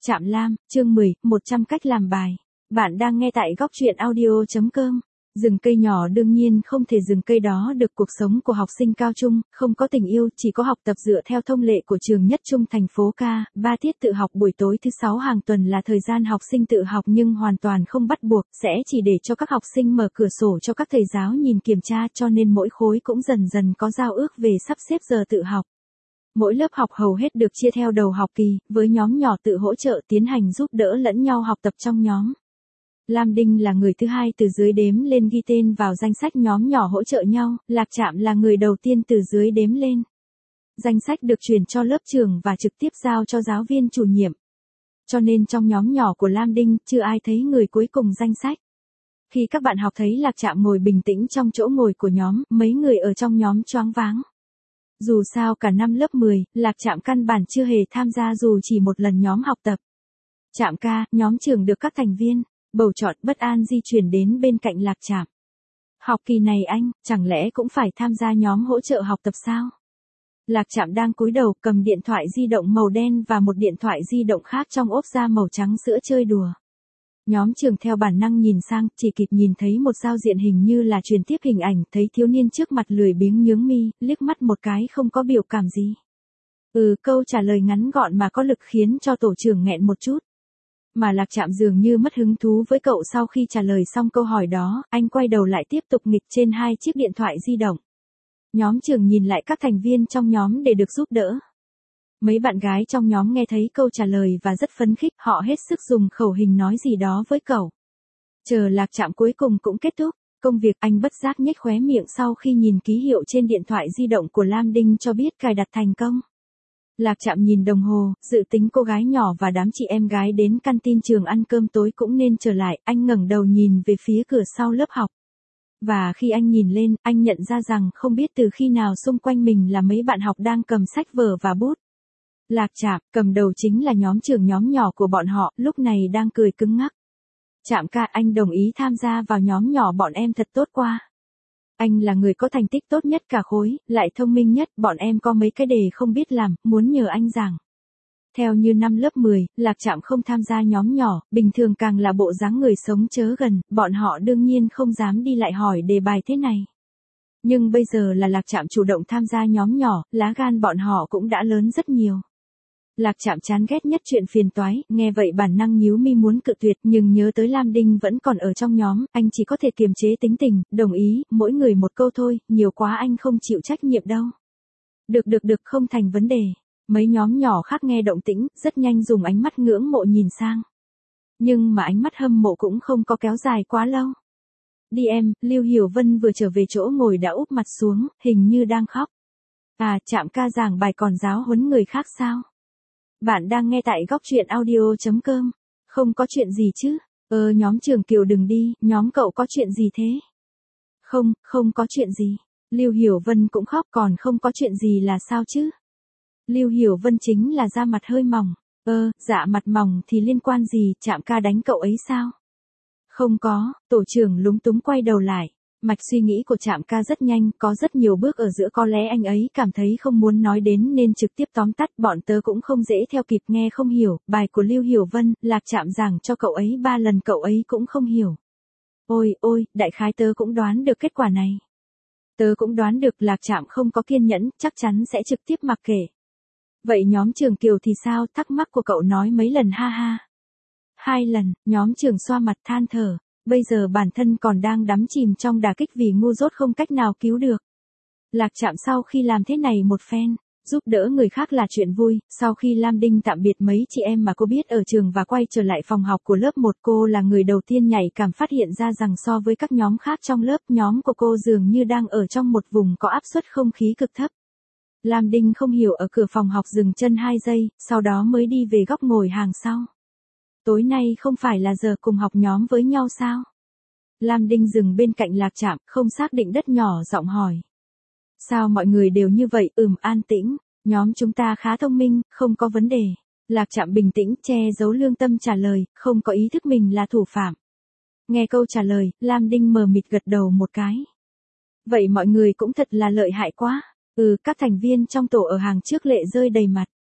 Trạm Lam, chương 10, 100 cách làm bài. Bạn đang nghe tại góc truyện audio.com. Rừng cây nhỏ đương nhiên không thể rừng cây đó được cuộc sống của học sinh cao trung, không có tình yêu, chỉ có học tập dựa theo thông lệ của trường nhất trung thành phố Ca, 3 tiết tự học buổi tối thứ 6 hàng tuần là thời gian học sinh tự học nhưng hoàn toàn không bắt buộc, sẽ chỉ để cho các học sinh mở cửa sổ cho các thầy giáo nhìn kiểm tra cho nên mỗi khối cũng dần dần có giao ước về sắp xếp giờ tự học. Mỗi lớp học hầu hết được chia theo đầu học kỳ, với nhóm nhỏ tự hỗ trợ tiến hành giúp đỡ lẫn nhau học tập trong nhóm. Lam Đinh là người thứ hai từ dưới đếm lên ghi tên vào danh sách nhóm nhỏ hỗ trợ nhau, Lạc Trạm là người đầu tiên từ dưới đếm lên. Danh sách được truyền cho lớp trưởng và trực tiếp giao cho giáo viên chủ nhiệm. Cho nên trong nhóm nhỏ của Lam Đinh, chưa ai thấy người cuối cùng danh sách. Khi các bạn học thấy Lạc Trạm ngồi bình tĩnh trong chỗ ngồi của nhóm, mấy người ở trong nhóm choáng váng. Dù sao cả năm lớp 10, Lạc Trạm căn bản chưa hề tham gia dù chỉ một lần nhóm học tập. Trạm ca, nhóm trưởng được các thành viên bầu chọn bất an di chuyển đến bên cạnh Lạc Trạm. Học kỳ này anh, chẳng lẽ cũng phải tham gia nhóm hỗ trợ học tập sao? Lạc Trạm đang cúi đầu cầm điện thoại di động màu đen và một điện thoại di động khác trong ốp da màu trắng sữa chơi đùa. Nhóm trưởng theo bản năng nhìn sang, chỉ kịp nhìn thấy một giao diện hình như là truyền tiếp hình ảnh, thấy thiếu niên trước mặt lười biếng nhướng mi, liếc mắt một cái không có biểu cảm gì. Câu trả lời ngắn gọn mà có lực khiến cho tổ trưởng nghẹn một chút. Mà Lạc Trạm dường như mất hứng thú với cậu sau khi trả lời xong câu hỏi đó, anh quay đầu lại tiếp tục nghịch trên hai chiếc điện thoại di động. Nhóm trưởng nhìn lại các thành viên trong nhóm để được giúp đỡ. Mấy bạn gái trong nhóm nghe thấy câu trả lời và rất phấn khích, họ hết sức dùng khẩu hình nói gì đó với cậu. Chờ Lạc Trạm cuối cùng cũng kết thúc công việc, anh bất giác nhếch khóe miệng sau khi nhìn ký hiệu trên điện thoại di động của Lam Đinh cho biết cài đặt thành công. Lạc Trạm nhìn đồng hồ, dự tính cô gái nhỏ và đám chị em gái đến canteen trường ăn cơm tối cũng nên trở lại, anh ngẩng đầu nhìn về phía cửa sau lớp học. Và khi anh nhìn lên, anh nhận ra rằng không biết từ khi nào xung quanh mình là mấy bạn học đang cầm sách vở và bút. Lạc Trạm, cầm đầu chính là nhóm trưởng nhóm nhỏ của bọn họ, lúc này đang cười cứng ngắc. Trạm ca, anh đồng ý tham gia vào nhóm nhỏ bọn em thật tốt quá. Anh là người có thành tích tốt nhất cả khối, lại thông minh nhất, bọn em có mấy cái đề không biết làm, muốn nhờ anh giảng. Theo như năm lớp 10, Lạc Trạm không tham gia nhóm nhỏ, bình thường càng là bộ dáng người sống chớ gần, bọn họ đương nhiên không dám đi lại hỏi đề bài thế này. Nhưng bây giờ là Lạc Trạm chủ động tham gia nhóm nhỏ, lá gan bọn họ cũng đã lớn rất nhiều. Lạc Trạm chán ghét nhất chuyện phiền toái, nghe vậy bản năng nhíu mi muốn cự tuyệt nhưng nhớ tới Lam Đinh vẫn còn ở trong nhóm, anh chỉ có thể kiềm chế tính tình, đồng ý, mỗi người một câu thôi, nhiều quá anh không chịu trách nhiệm đâu. Được không thành vấn đề. Mấy nhóm nhỏ khác nghe động tĩnh, rất nhanh dùng ánh mắt ngưỡng mộ nhìn sang. Nhưng mà ánh mắt hâm mộ cũng không có kéo dài quá lâu. Đi em, Lưu Hiểu Vân vừa trở về chỗ ngồi đã úp mặt xuống, hình như đang khóc. Trạm ca giảng bài còn giáo huấn người khác sao? Bạn đang nghe tại góc truyện audio.com. Không có chuyện gì chứ? Nhóm trưởng Kiều đừng đi, nhóm cậu có chuyện gì thế? Không có chuyện gì. Lưu Hiểu Vân cũng khóc, còn không có chuyện gì là sao chứ? Lưu Hiểu Vân chính là da mặt hơi mỏng. Dạ mặt mỏng thì liên quan gì, Trạm ca đánh cậu ấy sao? Không có, tổ trưởng lúng túng quay đầu lại. Mạch suy nghĩ của Trạm ca rất nhanh, có rất nhiều bước ở giữa, có lẽ anh ấy cảm thấy không muốn nói đến nên trực tiếp tóm tắt, bọn tớ cũng không dễ theo kịp, nghe không hiểu, bài của Lưu Hiểu Vân, Lạc Trạm giảng cho cậu ấy 3 lần cậu ấy cũng không hiểu. Ôi, đại khái tớ cũng đoán được kết quả này. Tớ cũng đoán được, Lạc Trạm không có kiên nhẫn, chắc chắn sẽ trực tiếp mặc kệ. Vậy nhóm trưởng Kiều thì sao, thắc mắc của cậu nói mấy lần ha ha. 2 lần, nhóm trưởng xoa mặt than thở. Bây giờ bản thân còn đang đắm chìm trong đả kích vì ngu dốt không cách nào cứu được. Lạc Trạm sau khi làm thế này một phen, giúp đỡ người khác là chuyện vui, sau khi Lam Đinh tạm biệt mấy chị em mà cô biết ở trường và quay trở lại phòng học của lớp 1, cô là người đầu tiên nhạy cảm phát hiện ra rằng so với các nhóm khác trong lớp, nhóm của cô dường như đang ở trong một vùng có áp suất không khí cực thấp. Lam Đinh không hiểu ở cửa phòng học dừng chân 2 giây, sau đó mới đi về góc ngồi hàng sau. Tối nay không phải là giờ cùng học nhóm với nhau sao? Lam Đinh dừng bên cạnh Lạc Trạm, không xác định đất nhỏ giọng hỏi. Sao mọi người đều như vậy? An tĩnh, nhóm chúng ta khá thông minh, không có vấn đề. Lạc Trạm bình tĩnh, che giấu lương tâm trả lời, không có ý thức mình là thủ phạm. Nghe câu trả lời, Lam Đinh mờ mịt gật đầu một cái. Vậy mọi người cũng thật là lợi hại quá. Các thành viên trong tổ ở hàng trước lệ rơi đầy mặt.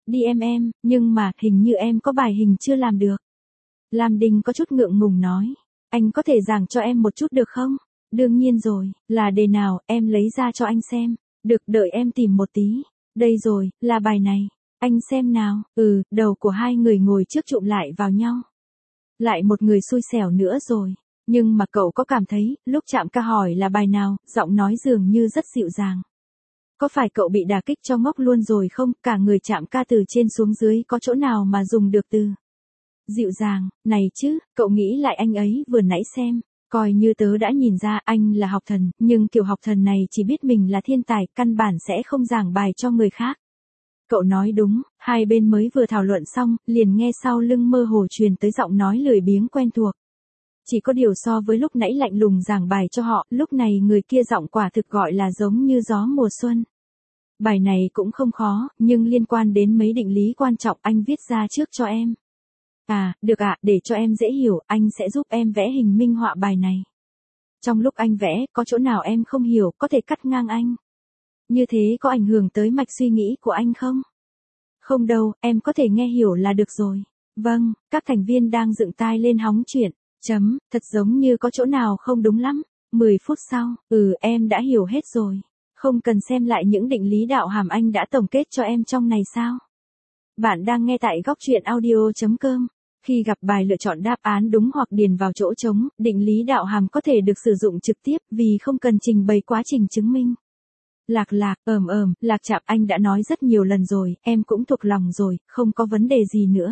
đi em, nhưng mà hình như em có bài hình chưa làm được. Lam Đinh có chút ngượng ngùng nói. Anh có thể giảng cho em một chút được không? Đương nhiên rồi, là đề nào, em lấy ra cho anh xem. Được, đợi em tìm một tí. Đây rồi, là bài này. Anh xem nào. Đầu của hai người ngồi trước chụm lại vào nhau. Lại một người xui xẻo nữa rồi. Nhưng mà cậu có cảm thấy, lúc Trạm Ca hỏi là bài nào, giọng nói dường như rất dịu dàng. Có phải cậu bị đả kích cho ngốc luôn rồi không? Cả người Trạm Ca từ trên xuống dưới có chỗ nào mà dùng được từ dịu dàng, này chứ, cậu nghĩ lại anh ấy vừa nãy xem. Coi như tớ đã nhìn ra anh là học thần, nhưng kiểu học thần này chỉ biết mình là thiên tài, căn bản sẽ không giảng bài cho người khác. Cậu nói đúng, hai bên mới vừa thảo luận xong, liền nghe sau lưng mơ hồ truyền tới giọng nói lười biếng quen thuộc. Chỉ có điều so với lúc nãy lạnh lùng giảng bài cho họ, lúc này người kia giọng quả thực gọi là giống như gió mùa xuân. Bài này cũng không khó, nhưng liên quan đến mấy định lý quan trọng anh viết ra trước cho em. Được ạ, để cho em dễ hiểu, anh sẽ giúp em vẽ hình minh họa bài này. Trong lúc anh vẽ, có chỗ nào em không hiểu, có thể cắt ngang anh. Như thế có ảnh hưởng tới mạch suy nghĩ của anh không? Không đâu, em có thể nghe hiểu là được rồi. Vâng, các thành viên đang dựng tai lên hóng chuyện. Thật giống như có chỗ nào không đúng lắm. 10 phút sau, em đã hiểu hết rồi. Không cần xem lại những định lý đạo hàm anh đã tổng kết cho em trong này sao? Bạn đang nghe tại góc truyện audio.com. Khi gặp bài lựa chọn đáp án đúng hoặc điền vào chỗ trống, định lý đạo hàm có thể được sử dụng trực tiếp vì không cần trình bày quá trình chứng minh. Lạc, Lạc Trạm, anh đã nói rất nhiều lần rồi, em cũng thuộc lòng rồi, không có vấn đề gì nữa.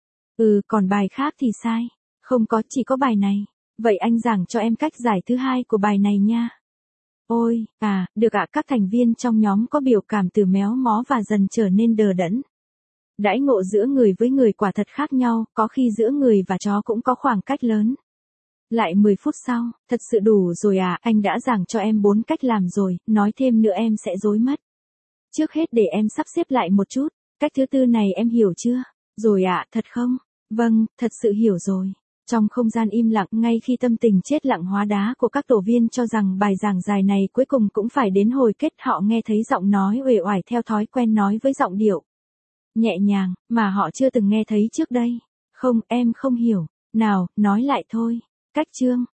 Còn bài khác thì sai. Không có, chỉ có bài này. Vậy anh giảng cho em cách giải thứ hai của bài này nha. Ôi, được ạ, các thành viên trong nhóm có biểu cảm từ méo mó và dần trở nên đờ đẫn. Đãi ngộ giữa người với người quả thật khác nhau, có khi giữa người và chó cũng có khoảng cách lớn. Lại 10 phút sau, thật sự đủ rồi anh đã giảng cho em 4 cách làm rồi, nói thêm nữa em sẽ rối mất. Trước hết để em sắp xếp lại một chút, cách thứ tư này em hiểu chưa? Rồi thật không? Vâng, thật sự hiểu rồi. Trong không gian im lặng ngay khi tâm tình chết lặng hóa đá của các tổ viên cho rằng bài giảng dài này cuối cùng cũng phải đến hồi kết, họ nghe thấy giọng nói uể oải theo thói quen nói với giọng điệu nhẹ nhàng, mà họ chưa từng nghe thấy trước đây. Không, em không hiểu. Nào, nói lại thôi. Cách chương.